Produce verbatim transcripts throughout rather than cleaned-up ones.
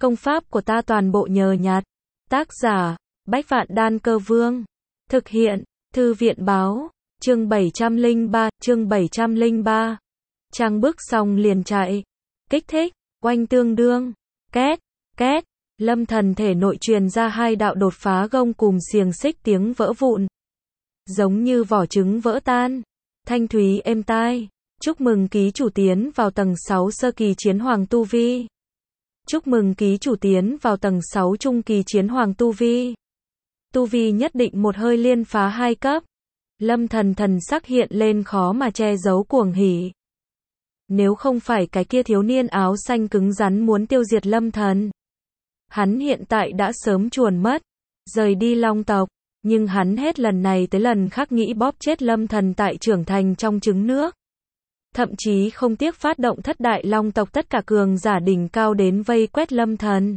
Công pháp của ta toàn bộ nhờ nhặt. Tác giả, Bách Vạn Đan Cơ Vương. Thực hiện, Thư viện Báo. Chương bảy trăm lẻ ba, chương bảy trăm lẻ ba. Trang bước xong liền chạy. Kích thích, oanh tương đương. Két, két. Lâm Thần thể nội truyền ra hai đạo đột phá gông cùm xiềng xích tiếng vỡ vụn. Giống như vỏ trứng vỡ tan. Thanh thúy êm tai. Chúc mừng ký chủ tiến vào tầng sáu sơ kỳ chiến hoàng tu vi. Chúc mừng ký chủ tiến vào tầng sáu trung kỳ chiến hoàng tu vi. Tu vi nhất định một hơi liên phá hai cấp. Lâm Thần thần sắc hiện lên khó mà che giấu cuồng hỉ. Nếu không phải cái kia thiếu niên áo xanh cứng rắn muốn tiêu diệt Lâm Thần, hắn hiện tại đã sớm chuồn mất, rời đi Long tộc, nhưng hắn hết lần này tới lần khác nghĩ bóp chết Lâm Thần tại trưởng thành trong trứng nước. Thậm chí không tiếc phát động thất đại Long tộc tất cả cường giả đỉnh cao đến vây quét Lâm Thần.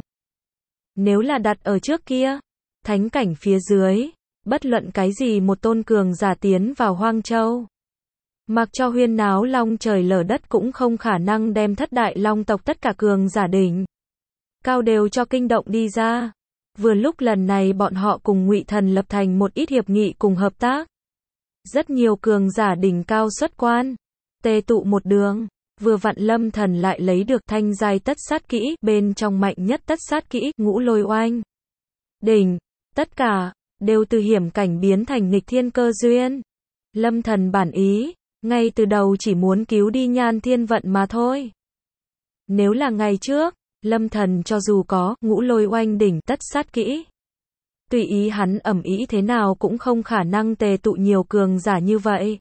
Nếu là đặt ở trước kia, thánh cảnh phía dưới, bất luận cái gì một tôn cường giả tiến vào Hoang Châu, mặc cho huyên náo long trời lở đất cũng không khả năng đem thất đại Long tộc tất cả cường giả đỉnh cao đều cho kinh động đi ra. Vừa lúc lần này bọn họ cùng Ngụy Thần lập thành một ít hiệp nghị cùng hợp tác. Rất nhiều cường giả đỉnh cao xuất quan, tề tụ một đường, vừa vặn Lâm Thần lại lấy được thanh giai tất sát kỹ, bên trong mạnh nhất tất sát kỹ, ngũ lôi oanh đỉnh, tất cả đều từ hiểm cảnh biến thành nghịch thiên cơ duyên. Lâm Thần bản ý, ngay từ đầu chỉ muốn cứu đi Nhan Thiên Vận mà thôi. Nếu là ngày trước, Lâm Thần cho dù có ngũ lôi oanh đỉnh tất sát kỹ, tùy ý hắn ầm ĩ thế nào cũng không khả năng tề tụ nhiều cường giả như vậy.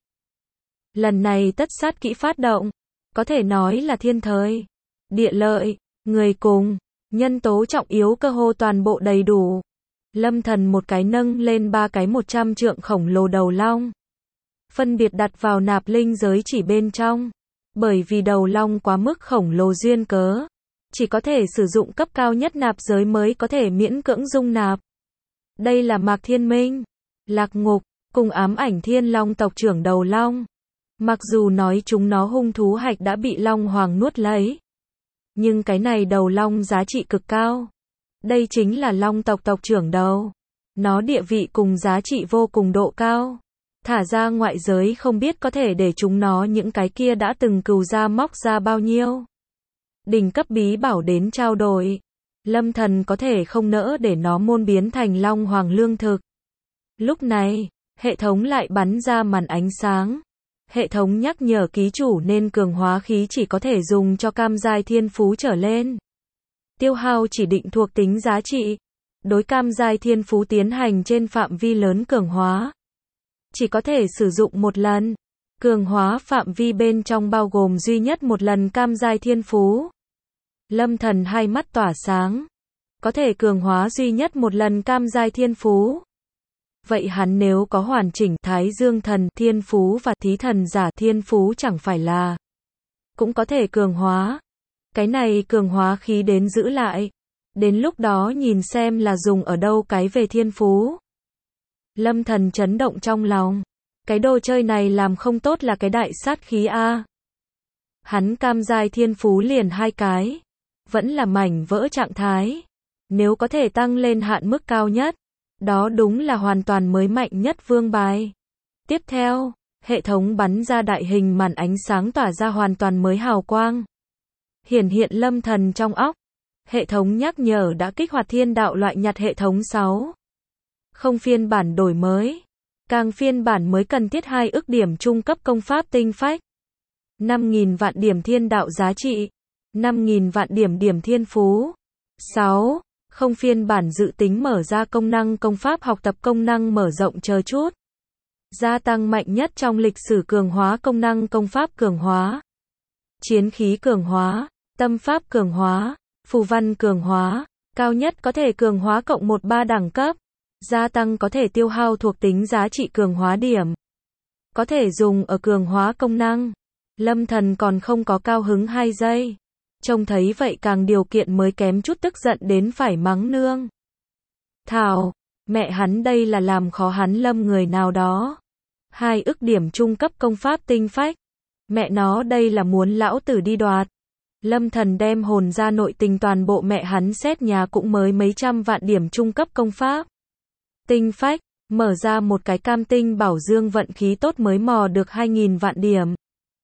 Lần này tất sát kỹ phát động, có thể nói là thiên thời, địa lợi, người cùng, nhân tố trọng yếu cơ hồ toàn bộ đầy đủ. Lâm Thần một cái nâng lên ba cái một trăm trượng khổng lồ đầu long, phân biệt đặt vào nạp linh giới chỉ bên trong. Bởi vì đầu long quá mức khổng lồ duyên cớ, chỉ có thể sử dụng cấp cao nhất nạp giới mới có thể miễn cưỡng dung nạp. Đây là Mạc Thiên Minh, Lạc Ngục, cùng Ám Ảnh Thiên Long tộc trưởng đầu long. Mặc dù nói chúng nó hung thú hạch đã bị Long Hoàng nuốt lấy, nhưng cái này đầu long giá trị cực cao. Đây chính là Long tộc tộc trưởng đầu. Nó địa vị cùng giá trị vô cùng độ cao. Thả ra ngoại giới không biết có thể để chúng nó những cái kia đã từng cừu ra móc ra bao nhiêu đỉnh cấp bí bảo đến trao đổi. Lâm Thần có thể không nỡ để nó môn biến thành Long Hoàng lương thực. Lúc này, hệ thống lại bắn ra màn ánh sáng. Hệ thống nhắc nhở ký chủ nên cường hóa khí chỉ có thể dùng cho cam giai thiên phú trở lên. Tiêu hao chỉ định thuộc tính giá trị. Đối cam giai thiên phú tiến hành trên phạm vi lớn cường hóa, chỉ có thể sử dụng một lần. Cường hóa phạm vi bên trong bao gồm duy nhất một lần cam giai thiên phú. Lâm Thần hai mắt tỏa sáng. Có thể cường hóa duy nhất một lần cam giai thiên phú. Vậy hắn nếu có hoàn chỉnh Thái Dương thần thiên phú và Thí thần giả thiên phú chẳng phải là cũng có thể cường hóa. Cái này cường hóa khí đến giữ lại. Đến lúc đó nhìn xem là dùng ở đâu cái về thiên phú. Lâm Thần chấn động trong lòng. Cái đồ chơi này làm không tốt là cái đại sát khí a. Hắn cam giai thiên phú liền hai cái, vẫn là mảnh vỡ trạng thái. Nếu có thể tăng lên hạn mức cao nhất, đó đúng là hoàn toàn mới mạnh nhất vương bài. Tiếp theo, hệ thống bắn ra đại hình màn ánh sáng tỏa ra hoàn toàn mới hào quang. Hiển hiện Lâm Thần trong óc. Hệ thống nhắc nhở đã kích hoạt thiên đạo loại nhặt hệ thống sáu. Không phiên bản đổi mới. Càng phiên bản mới cần thiết hai ức điểm trung cấp công pháp tinh phách. năm nghìn vạn điểm thiên đạo giá trị. năm nghìn vạn điểm điểm thiên phú. sáu. Không phiên bản dự tính mở ra công năng công pháp học tập công năng mở rộng chờ chút. Gia tăng mạnh nhất trong lịch sử cường hóa công năng công pháp cường hóa. Chiến khí cường hóa. Tâm pháp cường hóa. Phù văn cường hóa. Cao nhất có thể cường hóa cộng một ba đẳng cấp. Gia tăng có thể tiêu hao thuộc tính giá trị cường hóa điểm. Có thể dùng ở cường hóa công năng. Lâm Thần còn không có cao hứng hai giây. Trông thấy vậy càng điều kiện mới kém chút tức giận đến phải mắng nương. Thảo, mẹ hắn đây là làm khó hắn Lâm người nào đó. Hai ức điểm trung cấp công pháp tinh phách. Mẹ nó đây là muốn lão tử đi đoạt. Lâm Thần đem hồn ra nội tình toàn bộ mẹ hắn xét nhà cũng mới mấy trăm vạn điểm trung cấp công pháp. Tinh phách, mở ra một cái cam tinh bảo dương vận khí tốt mới mò được hai nghìn vạn điểm.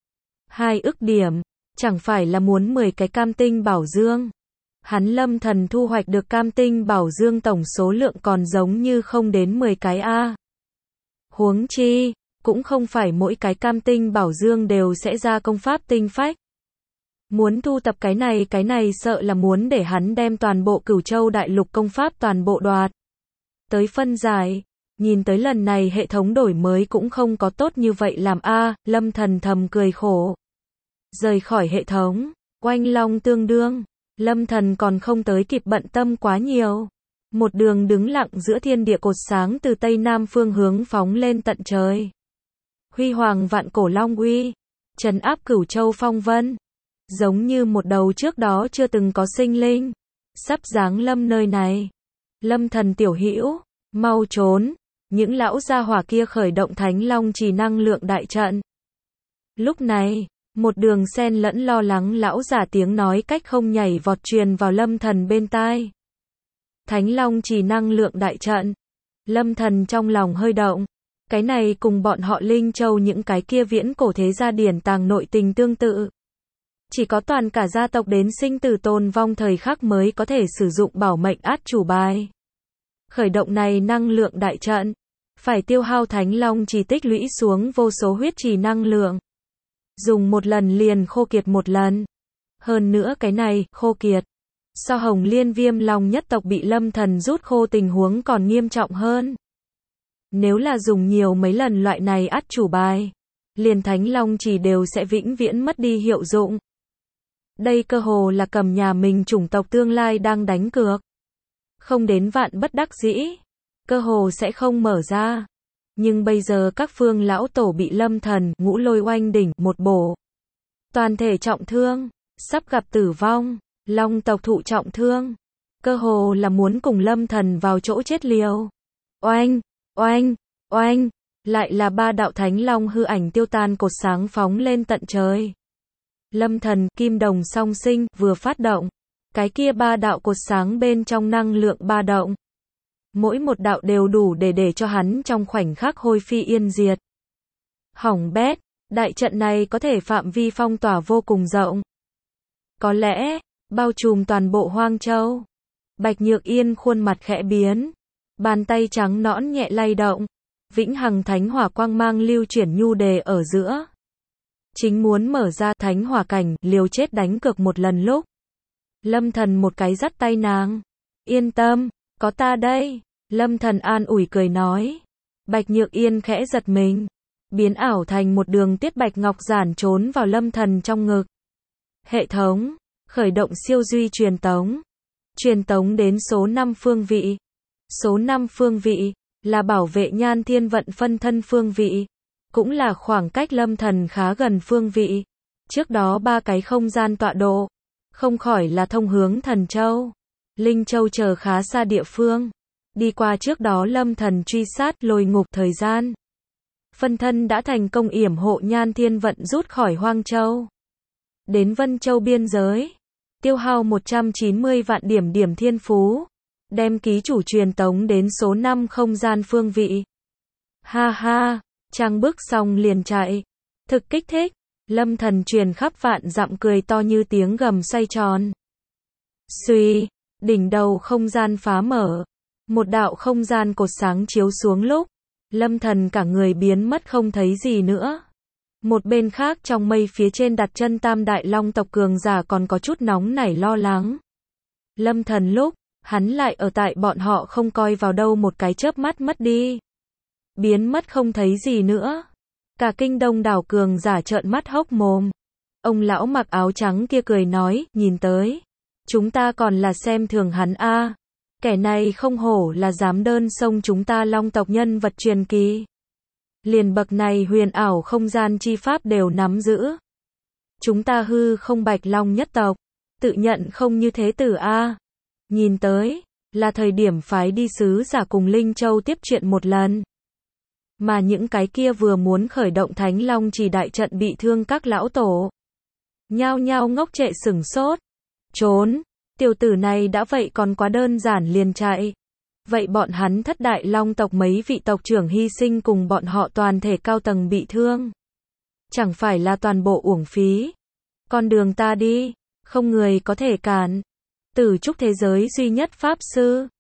Hai ức điểm, chẳng phải là muốn mười cái cam tinh bảo dương. Hắn Lâm Thần thu hoạch được cam tinh bảo dương tổng số lượng còn giống như không đến mười cái a. Huống chi, cũng không phải mỗi cái cam tinh bảo dương đều sẽ ra công pháp tinh phách. Muốn thu tập cái này cái này sợ là muốn để hắn đem toàn bộ Cửu Châu đại lục công pháp toàn bộ đoạt. Tới phân giải, nhìn tới lần này hệ thống đổi mới cũng không có tốt như vậy làm a, Lâm Thần thầm cười khổ. Rời khỏi hệ thống, oanh long tương đương, Lâm Thần còn không tới kịp bận tâm quá nhiều. Một đường đứng lặng giữa thiên địa cột sáng từ tây nam phương hướng phóng lên tận trời. Huy hoàng vạn cổ long uy, trấn áp Cửu Châu phong vân. Giống như một đầu trước đó chưa từng có sinh linh, sắp giáng lâm nơi này. Lâm Thần tiểu hữu, mau trốn, những lão gia hỏa kia khởi động Thánh Long Trì năng lượng đại trận. Lúc này, một đường xen lẫn lo lắng lão giả tiếng nói cách không nhảy vọt truyền vào Lâm Thần bên tai. Thánh Long Trì năng lượng đại trận. Lâm Thần trong lòng hơi động. Cái này cùng bọn họ Linh Châu những cái kia viễn cổ thế gia điển tàng nội tình tương tự. Chỉ có toàn cả gia tộc đến sinh tử tồn vong thời khắc mới có thể sử dụng bảo mệnh át chủ bài. Khởi động này năng lượng đại trận, phải tiêu hao Thánh Long Trì tích lũy xuống vô số huyết trì năng lượng. Dùng một lần liền khô kiệt một lần. Hơn nữa cái này, khô kiệt. So Hồng Liên Viêm Long nhất tộc bị Lâm Thần rút khô tình huống còn nghiêm trọng hơn. Nếu là dùng nhiều mấy lần loại này át chủ bài, liền Thánh Long Trì đều sẽ vĩnh viễn mất đi hiệu dụng. Đây cơ hồ là cầm nhà mình chủng tộc tương lai đang đánh cược. Không đến vạn bất đắc dĩ, cơ hồ sẽ không mở ra. Nhưng bây giờ các phương lão tổ bị Lâm Thần, ngũ lôi oanh đỉnh, một bổ. Toàn thể trọng thương, sắp gặp tử vong, Long tộc thụ trọng thương. Cơ hồ là muốn cùng Lâm Thần vào chỗ chết liều. Oanh, oanh, oanh, lại là ba đạo Thánh Long hư ảnh tiêu tan cột sáng phóng lên tận trời. Lâm Thần, kim đồng song sinh, vừa phát động. Cái kia ba đạo cột sáng bên trong năng lượng ba động. Mỗi một đạo đều đủ để để cho hắn trong khoảnh khắc hôi phi yên diệt. Hỏng bét, đại trận này có thể phạm vi phong tỏa vô cùng rộng. Có lẽ, bao trùm toàn bộ Hoang Châu. Bạch Nhược Yên khuôn mặt khẽ biến. Bàn tay trắng nõn nhẹ lay động. Vĩnh hằng thánh hỏa quang mang lưu chuyển nhu đề ở giữa. Chính muốn mở ra thánh hỏa cảnh, liều chết đánh cược một lần lúc. Lâm Thần một cái dắt tay nàng. Yên tâm, có ta đây. Lâm Thần an ủi cười nói. Bạch Nhược Yên khẽ giật mình. Biến ảo thành một đường tiết bạch ngọc giản trốn vào Lâm Thần trong ngực. Hệ thống, khởi động siêu duy truyền tống. Truyền tống đến số năm phương vị. Số năm phương vị, là bảo vệ Nhan Thiên Vận phân thân phương vị. Cũng là khoảng cách Lâm Thần khá gần phương vị. Trước đó ba cái không gian tọa độ. Không khỏi là thông hướng Thần Châu. Linh Châu chờ khá xa địa phương. Đi qua trước đó Lâm Thần truy sát lôi ngục thời gian. Phân thân đã thành công yểm hộ Nhan Thiên Vận rút khỏi Hoang Châu. Đến Vân Châu biên giới. Tiêu hao một trăm chín mươi vạn điểm điểm thiên phú. Đem ký chủ truyền tống đến số năm không gian phương vị. Ha ha, trang bước xong liền chạy. Thực kích thích. Lâm Thần truyền khắp vạn dặm cười to như tiếng gầm xoay tròn. Xuy, đỉnh đầu không gian phá mở. Một đạo không gian cột sáng chiếu xuống lúc. Lâm Thần cả người biến mất không thấy gì nữa. Một bên khác trong mây phía trên đặt chân tam đại long tộc cường giả còn có chút nóng nảy lo lắng. Lâm Thần lúc, hắn lại ở tại bọn họ không coi vào đâu một cái chớp mắt mất đi. Biến mất không thấy gì nữa. Cả kinh đông đảo cường giả trợn mắt hốc mồm. Ông lão mặc áo trắng kia cười nói, nhìn tới. Chúng ta còn là xem thường hắn a. Kẻ này không hổ là dám đơn xông chúng ta long tộc nhân vật truyền kỳ. Liền bậc này huyền ảo không gian chi pháp đều nắm giữ. Chúng ta hư không bạch long nhất tộc. Tự nhận không như thế tử a. Nhìn tới, là thời điểm phái đi sứ giả cùng Linh Châu tiếp chuyện một lần. Mà những cái kia vừa muốn khởi động Thánh Long Trì đại trận bị thương các lão tổ. nhao nhao ngốc trệ sửng sốt. Trốn, tiểu tử này đã vậy còn quá đơn giản liền chạy. Vậy bọn hắn thất đại long tộc mấy vị tộc trưởng hy sinh cùng bọn họ toàn thể cao tầng bị thương. Chẳng phải là toàn bộ uổng phí. Con đường ta đi, không người có thể cản. Tử trúc thế giới duy nhất pháp sư.